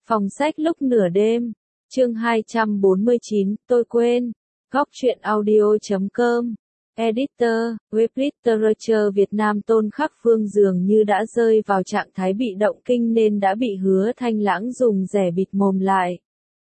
Phòng sách lúc nửa đêm, chương 249, tôi quên. Góc truyện audio.com. Editor, Web Literature Việt Nam Tôn Khắc Phương dường như đã rơi vào trạng thái bị động kinh nên đã bị Hứa Thanh Lãng dùng rẻ bịt mồm lại.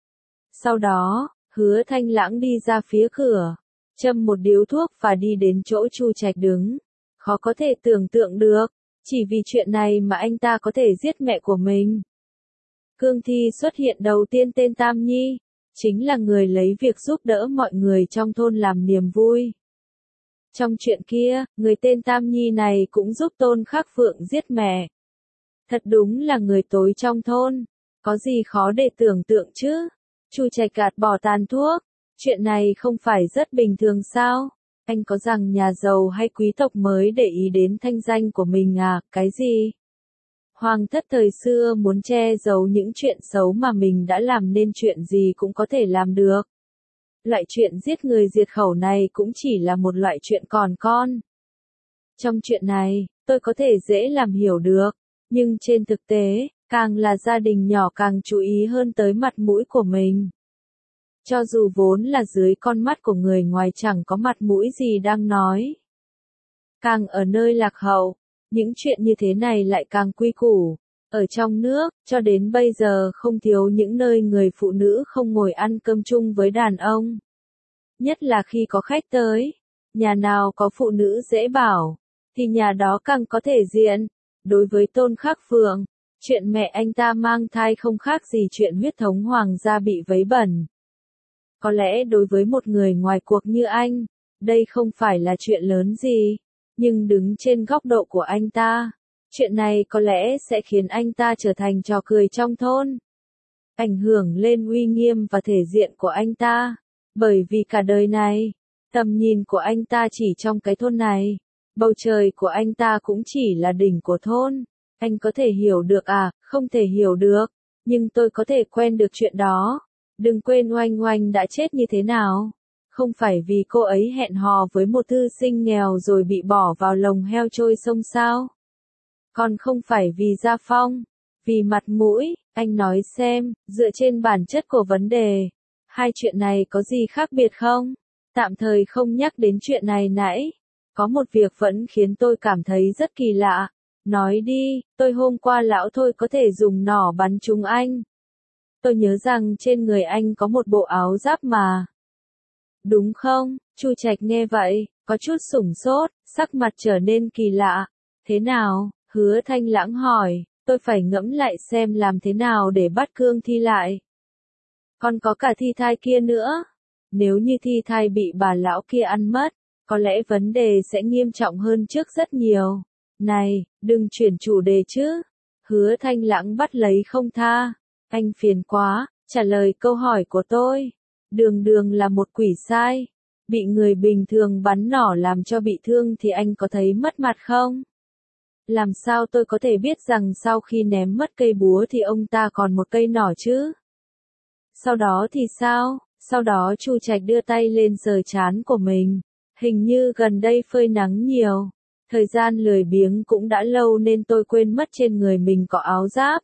Sau đó, Hứa Thanh Lãng đi ra phía cửa, châm một điếu thuốc và đi đến chỗ Chu Trạch đứng. Khó có thể tưởng tượng được, chỉ vì chuyện này mà anh ta có thể giết mẹ của mình. Cương Thi xuất hiện đầu tiên tên Tam Nhi, chính là người lấy việc giúp đỡ mọi người trong thôn làm niềm vui. Trong chuyện kia, người tên Tam Nhi này cũng giúp Tôn Khắc Phượng giết mẹ. Thật đúng là người tối trong thôn, có gì khó để tưởng tượng chứ? Chu Trạch gạt bỏ tàn thuốc, chuyện này không phải rất bình thường sao? Anh có rằng nhà giàu hay quý tộc mới để ý đến thanh danh của mình à, cái gì? Hoàng thất thời xưa muốn che giấu những chuyện xấu mà mình đã làm nên chuyện gì cũng có thể làm được. Loại chuyện giết người diệt khẩu này cũng chỉ là một loại chuyện còn con. Trong chuyện này, tôi có thể dễ làm hiểu được, nhưng trên thực tế, càng là gia đình nhỏ càng chú ý hơn tới mặt mũi của mình. Cho dù vốn là dưới con mắt của người ngoài chẳng có mặt mũi gì đang nói. Càng ở nơi lạc hậu, những chuyện như thế này lại càng quy củ. Ở trong nước, cho đến bây giờ không thiếu những nơi người phụ nữ không ngồi ăn cơm chung với đàn ông. Nhất là khi có khách tới, nhà nào có phụ nữ dễ bảo, thì nhà đó càng có thể diện. Đối với Tôn Khắc Phượng, chuyện mẹ anh ta mang thai không khác gì chuyện huyết thống hoàng gia bị vấy bẩn. Có lẽ đối với một người ngoài cuộc như anh, đây không phải là chuyện lớn gì. Nhưng đứng trên góc độ của anh ta, chuyện này có lẽ sẽ khiến anh ta trở thành trò cười trong thôn. Ảnh hưởng lên uy nghiêm và thể diện của anh ta. Bởi vì cả đời này, tầm nhìn của anh ta chỉ trong cái thôn này. Bầu trời của anh ta cũng chỉ là đỉnh của thôn. Anh có thể hiểu được à, không thể hiểu được. Nhưng tôi có thể quen được chuyện đó. Đừng quên Oanh Oanh đã chết như thế nào. Không phải vì cô ấy hẹn hò với một thư sinh nghèo rồi bị bỏ vào lồng heo trôi sông sao? Còn không phải vì gia phong, vì mặt mũi, anh nói xem, dựa trên bản chất của vấn đề, hai chuyện này có gì khác biệt không? Tạm thời không nhắc đến chuyện này nãy, có một việc vẫn khiến tôi cảm thấy rất kỳ lạ. Nói đi, tôi hôm qua lão thôi có thể dùng nỏ bắn trúng anh. Tôi nhớ rằng trên người anh có một bộ áo giáp mà. Đúng không? Chu Trạch nghe vậy, có chút sửng sốt, sắc mặt trở nên kỳ lạ. Thế nào? Hứa Thanh Lãng hỏi, tôi phải ngẫm lại xem làm thế nào để bắt Cương Thi lại. Còn có cả thi thai kia nữa. Nếu như thi thai bị bà lão kia ăn mất, có lẽ vấn đề sẽ nghiêm trọng hơn trước rất nhiều. Này, đừng chuyển chủ đề chứ. Hứa Thanh Lãng bắt lấy không tha. Anh phiền quá, trả lời câu hỏi của tôi. Đường Đường là một quỷ sai. Bị người bình thường bắn nỏ làm cho bị thương thì anh có thấy mất mặt không? Làm sao tôi có thể biết rằng sau khi ném mất cây búa thì ông ta còn một cây nỏ chứ? Sau đó thì sao? Sau đó Chu Trạch đưa tay lên sờ trán của mình. Hình như gần đây phơi nắng nhiều. Thời gian lười biếng cũng đã lâu nên tôi quên mất trên người mình có áo giáp.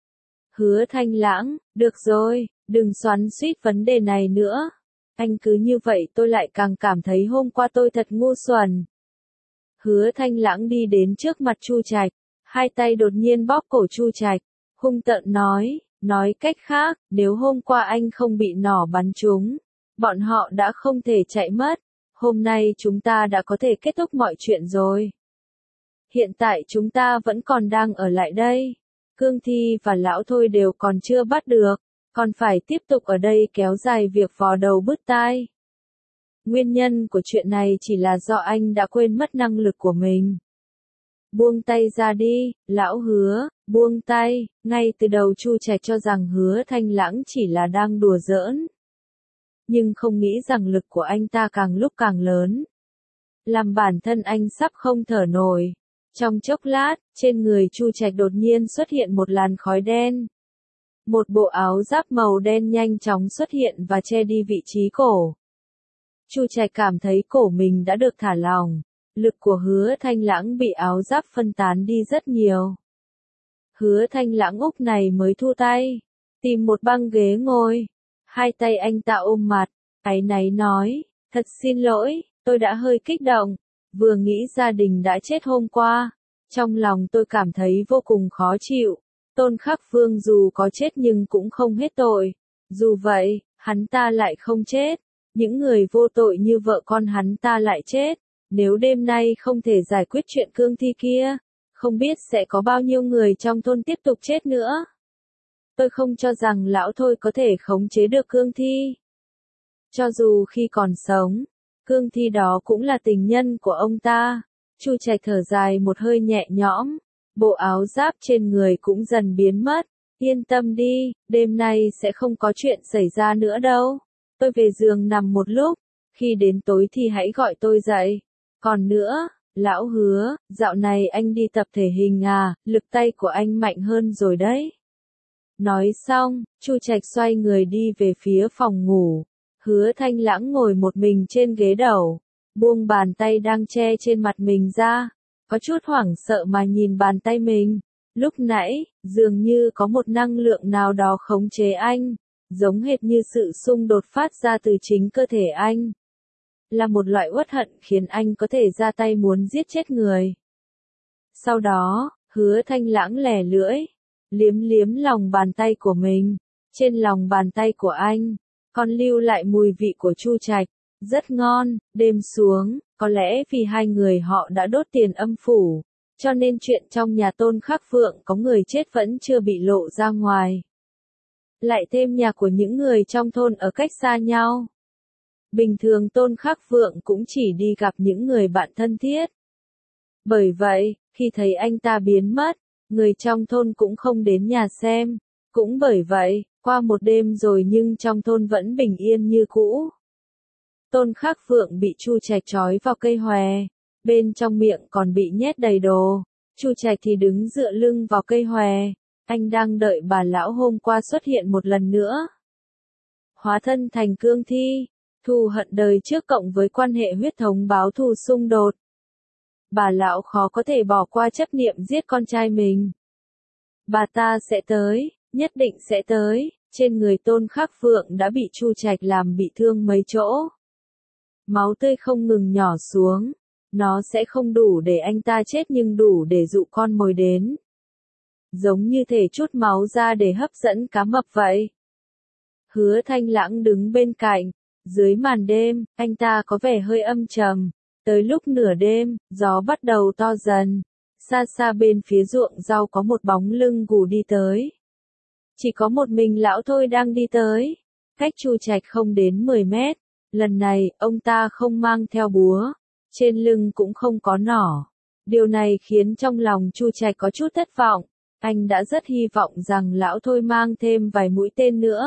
Hứa Thanh Lãng, được rồi, đừng xoắn xuýt vấn đề này nữa. Anh cứ như vậy tôi lại càng cảm thấy hôm qua tôi thật ngu xuẩn. Hứa Thanh Lãng đi đến trước mặt Chu Trạch, hai tay đột nhiên bóp cổ Chu Trạch, hung tợn nói cách khác, nếu hôm qua anh không bị nỏ bắn trúng, bọn họ đã không thể chạy mất. Hôm nay chúng ta đã có thể kết thúc mọi chuyện rồi. Hiện tại chúng ta vẫn còn đang ở lại đây. Cương Thi và lão thôi đều còn chưa bắt được, còn phải tiếp tục ở đây kéo dài việc vò đầu bứt tai. Nguyên nhân của chuyện này chỉ là do anh đã quên mất năng lực của mình. Buông tay ra đi, lão Hứa, buông tay. Ngay từ đầu Chu Trạch cho rằng Hứa Thanh Lãng chỉ là đang đùa giỡn. Nhưng không nghĩ rằng lực của anh ta càng lúc càng lớn. Làm bản thân anh sắp không thở nổi. Trong chốc lát, trên người Chu Trạch đột nhiên xuất hiện một làn khói đen. Một bộ áo giáp màu đen nhanh chóng xuất hiện và che đi vị trí cổ. Chu Trạch cảm thấy cổ mình đã được thả lỏng. Lực của Hứa Thanh Lãng bị áo giáp phân tán đi rất nhiều. Hứa Thanh Lãng lúc này mới thu tay. tìm một băng ghế ngồi. Hai tay anh ta ôm mặt, áy náy nói, thật xin lỗi, tôi đã hơi kích động, vừa nghĩ gia đình đã chết hôm qua. Trong lòng tôi cảm thấy vô cùng khó chịu. Tôn Khắc Vương dù có chết nhưng cũng không hết tội. Dù vậy, hắn ta lại không chết. Những người vô tội như vợ con hắn ta lại chết. Nếu đêm nay không thể giải quyết chuyện cương thi kia, không biết sẽ có bao nhiêu người trong thôn tiếp tục chết nữa. Tôi không cho rằng lão Thôi có thể khống chế được cương thi. Cho dù khi còn sống, cương thi đó cũng là tình nhân của ông ta. Chu Trạch thở dài một hơi nhẹ nhõm, bộ áo giáp trên người cũng dần biến mất. Yên tâm đi, đêm nay sẽ không có chuyện xảy ra nữa đâu. Tôi về giường nằm một lúc, khi đến tối thì hãy gọi tôi dậy. Còn nữa, lão Hứa, dạo này anh đi tập thể hình à, lực tay của anh mạnh hơn rồi đấy. Nói xong, Chu Trạch xoay người đi về phía phòng ngủ. Hứa Thanh Lãng ngồi một mình trên ghế đầu, buông bàn tay đang che trên mặt mình ra, có chút hoảng sợ mà nhìn bàn tay mình. Lúc nãy, dường như có một năng lượng nào đó khống chế anh, giống hệt như sự xung đột phát ra từ chính cơ thể anh. Là một loại uất hận khiến anh có thể ra tay muốn giết chết người. Sau đó, Hứa Thanh Lãng lẻ lưỡi, liếm liếm lòng bàn tay của mình. Trên lòng bàn tay của anh, còn lưu lại mùi vị của Chu Trạch. Rất ngon. Đêm xuống, có lẽ vì hai người họ đã đốt tiền âm phủ, cho nên chuyện trong nhà Tôn Khắc Phượng có người chết vẫn chưa bị lộ ra ngoài. Lại thêm nhà của những người trong thôn ở cách xa nhau. Bình thường Tôn Khắc Phượng cũng chỉ đi gặp những người bạn thân thiết. Bởi vậy, khi thấy anh ta biến mất, người trong thôn cũng không đến nhà xem. Cũng bởi vậy, qua một đêm rồi nhưng trong thôn vẫn bình yên như cũ. Tôn Khắc Phượng bị Chu Trạch trói vào cây hòe, bên trong miệng còn bị nhét đầy đồ. Chu Trạch thì đứng dựa lưng vào cây hòe, anh đang đợi bà lão hôm qua xuất hiện một lần nữa. Hóa thân thành cương thi, thù hận đời trước cộng với quan hệ huyết thống báo thù xung đột. Bà lão khó có thể bỏ qua chấp niệm giết con trai mình. Bà ta sẽ tới, nhất định sẽ tới. Trên người Tôn Khắc Phượng đã bị Chu Trạch làm bị thương mấy chỗ. Máu tươi không ngừng nhỏ xuống. Nó sẽ không đủ để anh ta chết nhưng đủ để dụ con mồi đến. Giống như thể chút máu ra để hấp dẫn cá mập vậy. Hứa Thanh Lãng đứng bên cạnh. Dưới màn đêm, anh ta có vẻ hơi âm trầm. Tới lúc nửa đêm, gió bắt đầu to dần. Xa xa bên phía ruộng rau có một bóng lưng gù đi tới. Chỉ có một mình lão Thôi đang đi tới. Cách Chu Trạch không đến 10 mét. Lần này, ông ta không mang theo búa. Trên lưng cũng không có nỏ. Điều này khiến trong lòng Chu Trạch có chút thất vọng. Anh đã rất hy vọng rằng lão Thôi mang thêm vài mũi tên nữa.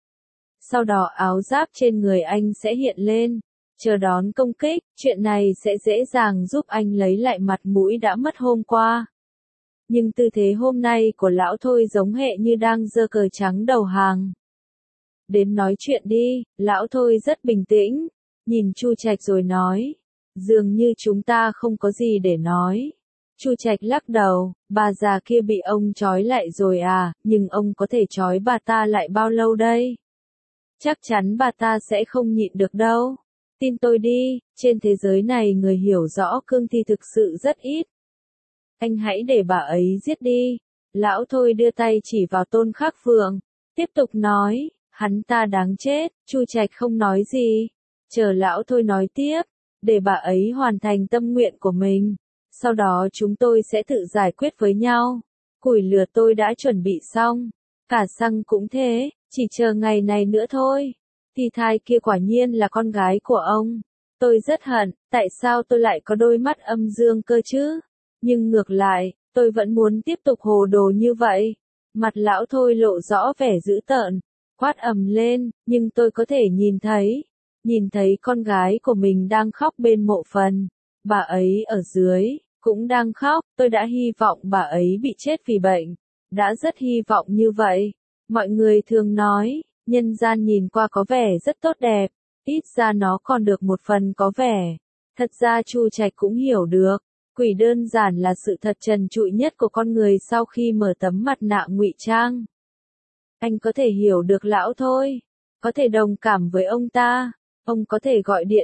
Sau đó áo giáp trên người anh sẽ hiện lên, chờ đón công kích. Chuyện này sẽ dễ dàng giúp anh lấy lại mặt mũi đã mất hôm qua. Nhưng tư thế hôm nay của lão Thôi giống hệ như đang giơ cờ trắng đầu hàng. Đến nói chuyện đi, lão Thôi rất bình tĩnh, nhìn Chu Trạch rồi nói. Dường như chúng ta không có gì để nói. Chu Trạch lắc đầu, bà già kia bị ông trói lại rồi à, nhưng ông có thể trói bà ta lại bao lâu đây? Chắc chắn bà ta sẽ không nhịn được đâu. Tin tôi đi, trên thế giới này người hiểu rõ cương thi thực sự rất ít. Anh hãy để bà ấy giết đi. Lão Thôi đưa tay chỉ vào Tôn Khắc Phượng, tiếp tục nói, hắn ta đáng chết. Chu Trạch không nói gì, chờ lão Thôi nói tiếp, để bà ấy hoàn thành tâm nguyện của mình. Sau đó chúng tôi sẽ tự giải quyết với nhau. Củi lửa tôi đã chuẩn bị xong, cả xăng cũng thế, chỉ chờ ngày này nữa thôi. Thì thai kia quả nhiên là con gái của ông. Tôi rất hận, tại sao tôi lại có đôi mắt âm dương cơ chứ? Nhưng ngược lại, tôi vẫn muốn tiếp tục hồ đồ như vậy. Mặt lão Thôi lộ rõ vẻ dữ tợn, quát ầm lên, nhưng tôi có thể nhìn thấy con gái của mình đang khóc bên mộ phần. Bà ấy ở dưới, cũng đang khóc. Tôi đã hy vọng bà ấy bị chết vì bệnh. Đã rất hy vọng như vậy. Mọi người thường nói, nhân gian nhìn qua có vẻ rất tốt đẹp, ít ra nó còn được một phần có vẻ. Thật ra Chu Trạch cũng hiểu được, quỷ đơn giản là sự thật trần trụi nhất của con người sau khi mở tấm mặt nạ ngụy trang. Anh có thể hiểu được lão thôi, có thể đồng cảm với ông ta, ông có thể gọi điện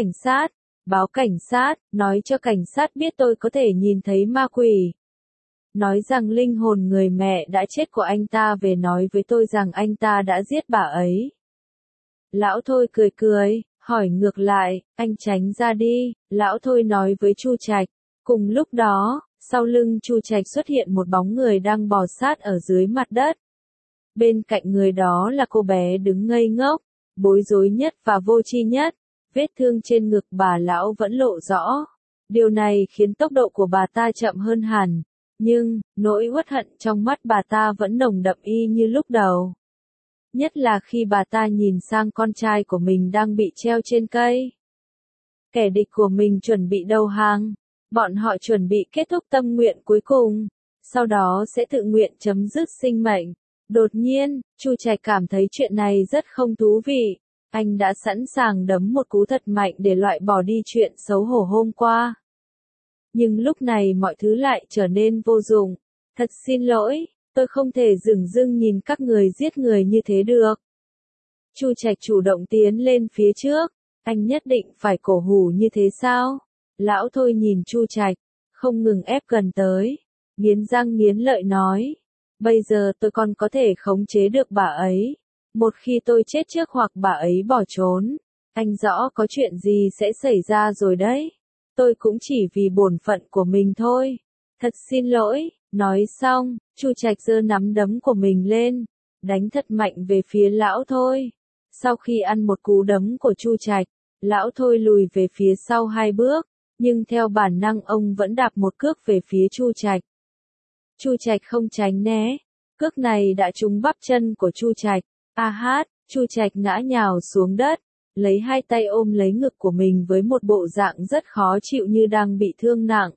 báo cảnh sát, nói cho cảnh sát biết tôi có thể nhìn thấy ma quỷ. Nói rằng linh hồn người mẹ đã chết của anh ta về nói với tôi rằng anh ta đã giết bà ấy. Lão Thôi cười cười, hỏi ngược lại, anh tránh ra đi, lão Thôi nói với Chu Trạch. Cùng lúc đó, sau lưng Chu Trạch xuất hiện một bóng người đang bò sát ở dưới mặt đất. Bên cạnh người đó là cô bé đứng ngây ngốc, bối rối nhất và vô tri nhất, vết thương trên ngực bà lão vẫn lộ rõ. Điều này khiến tốc độ của bà ta chậm hơn hẳn, nhưng, nỗi uất hận trong mắt bà ta vẫn nồng đậm y như lúc đầu. Nhất là khi bà ta nhìn sang con trai của mình đang bị treo trên cây. Kẻ địch của mình chuẩn bị đầu hàng, bọn họ chuẩn bị kết thúc tâm nguyện cuối cùng, sau đó sẽ tự nguyện chấm dứt sinh mệnh. Đột nhiên, Chu Trạch cảm thấy chuyện này rất không thú vị. Anh đã sẵn sàng đấm một cú thật mạnh để loại bỏ đi chuyện xấu hổ hôm qua. Nhưng lúc này mọi thứ lại trở nên vô dụng. Thật xin lỗi, tôi không thể dửng dưng nhìn các người giết người như thế được. Chu Trạch chủ động tiến lên phía trước. Anh nhất định phải cổ hủ như thế sao? Lão Thôi nhìn Chu Trạch, không ngừng ép gần tới. Nghiến răng nghiến lợi nói. Bây giờ tôi còn có thể khống chế được bà ấy. Một khi tôi chết trước hoặc bà ấy bỏ trốn, anh rõ có chuyện gì sẽ xảy ra rồi đấy. Tôi cũng chỉ vì bổn phận của mình thôi. Thật xin lỗi, nói xong, Chu Trạch giơ nắm đấm của mình lên, đánh thật mạnh về phía lão Thôi. Sau khi ăn một cú đấm của Chu Trạch, lão Thôi lùi về phía sau 2 bước, nhưng theo bản năng ông vẫn đạp một cước về phía Chu Trạch. Chu Trạch không tránh né, cước này đã trúng bắp chân của Chu Trạch. Chu Trạch ngã nhào xuống đất, lấy 2 tay ôm lấy ngực của mình với một bộ dạng rất khó chịu như đang bị thương nặng.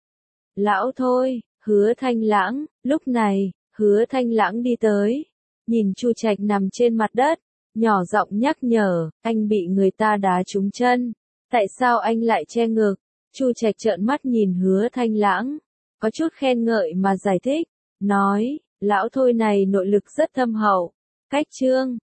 Lão Thôi, Hứa Thanh Lãng, lúc này, Hứa Thanh Lãng đi tới, nhìn Chu Trạch nằm trên mặt đất, nhỏ giọng nhắc nhở, anh bị người ta đá trúng chân, tại sao anh lại che ngực? Chu Trạch trợn mắt nhìn Hứa Thanh Lãng, có chút khen ngợi mà giải thích, nói, lão Thôi này nội lực rất thâm hậu. Cách chương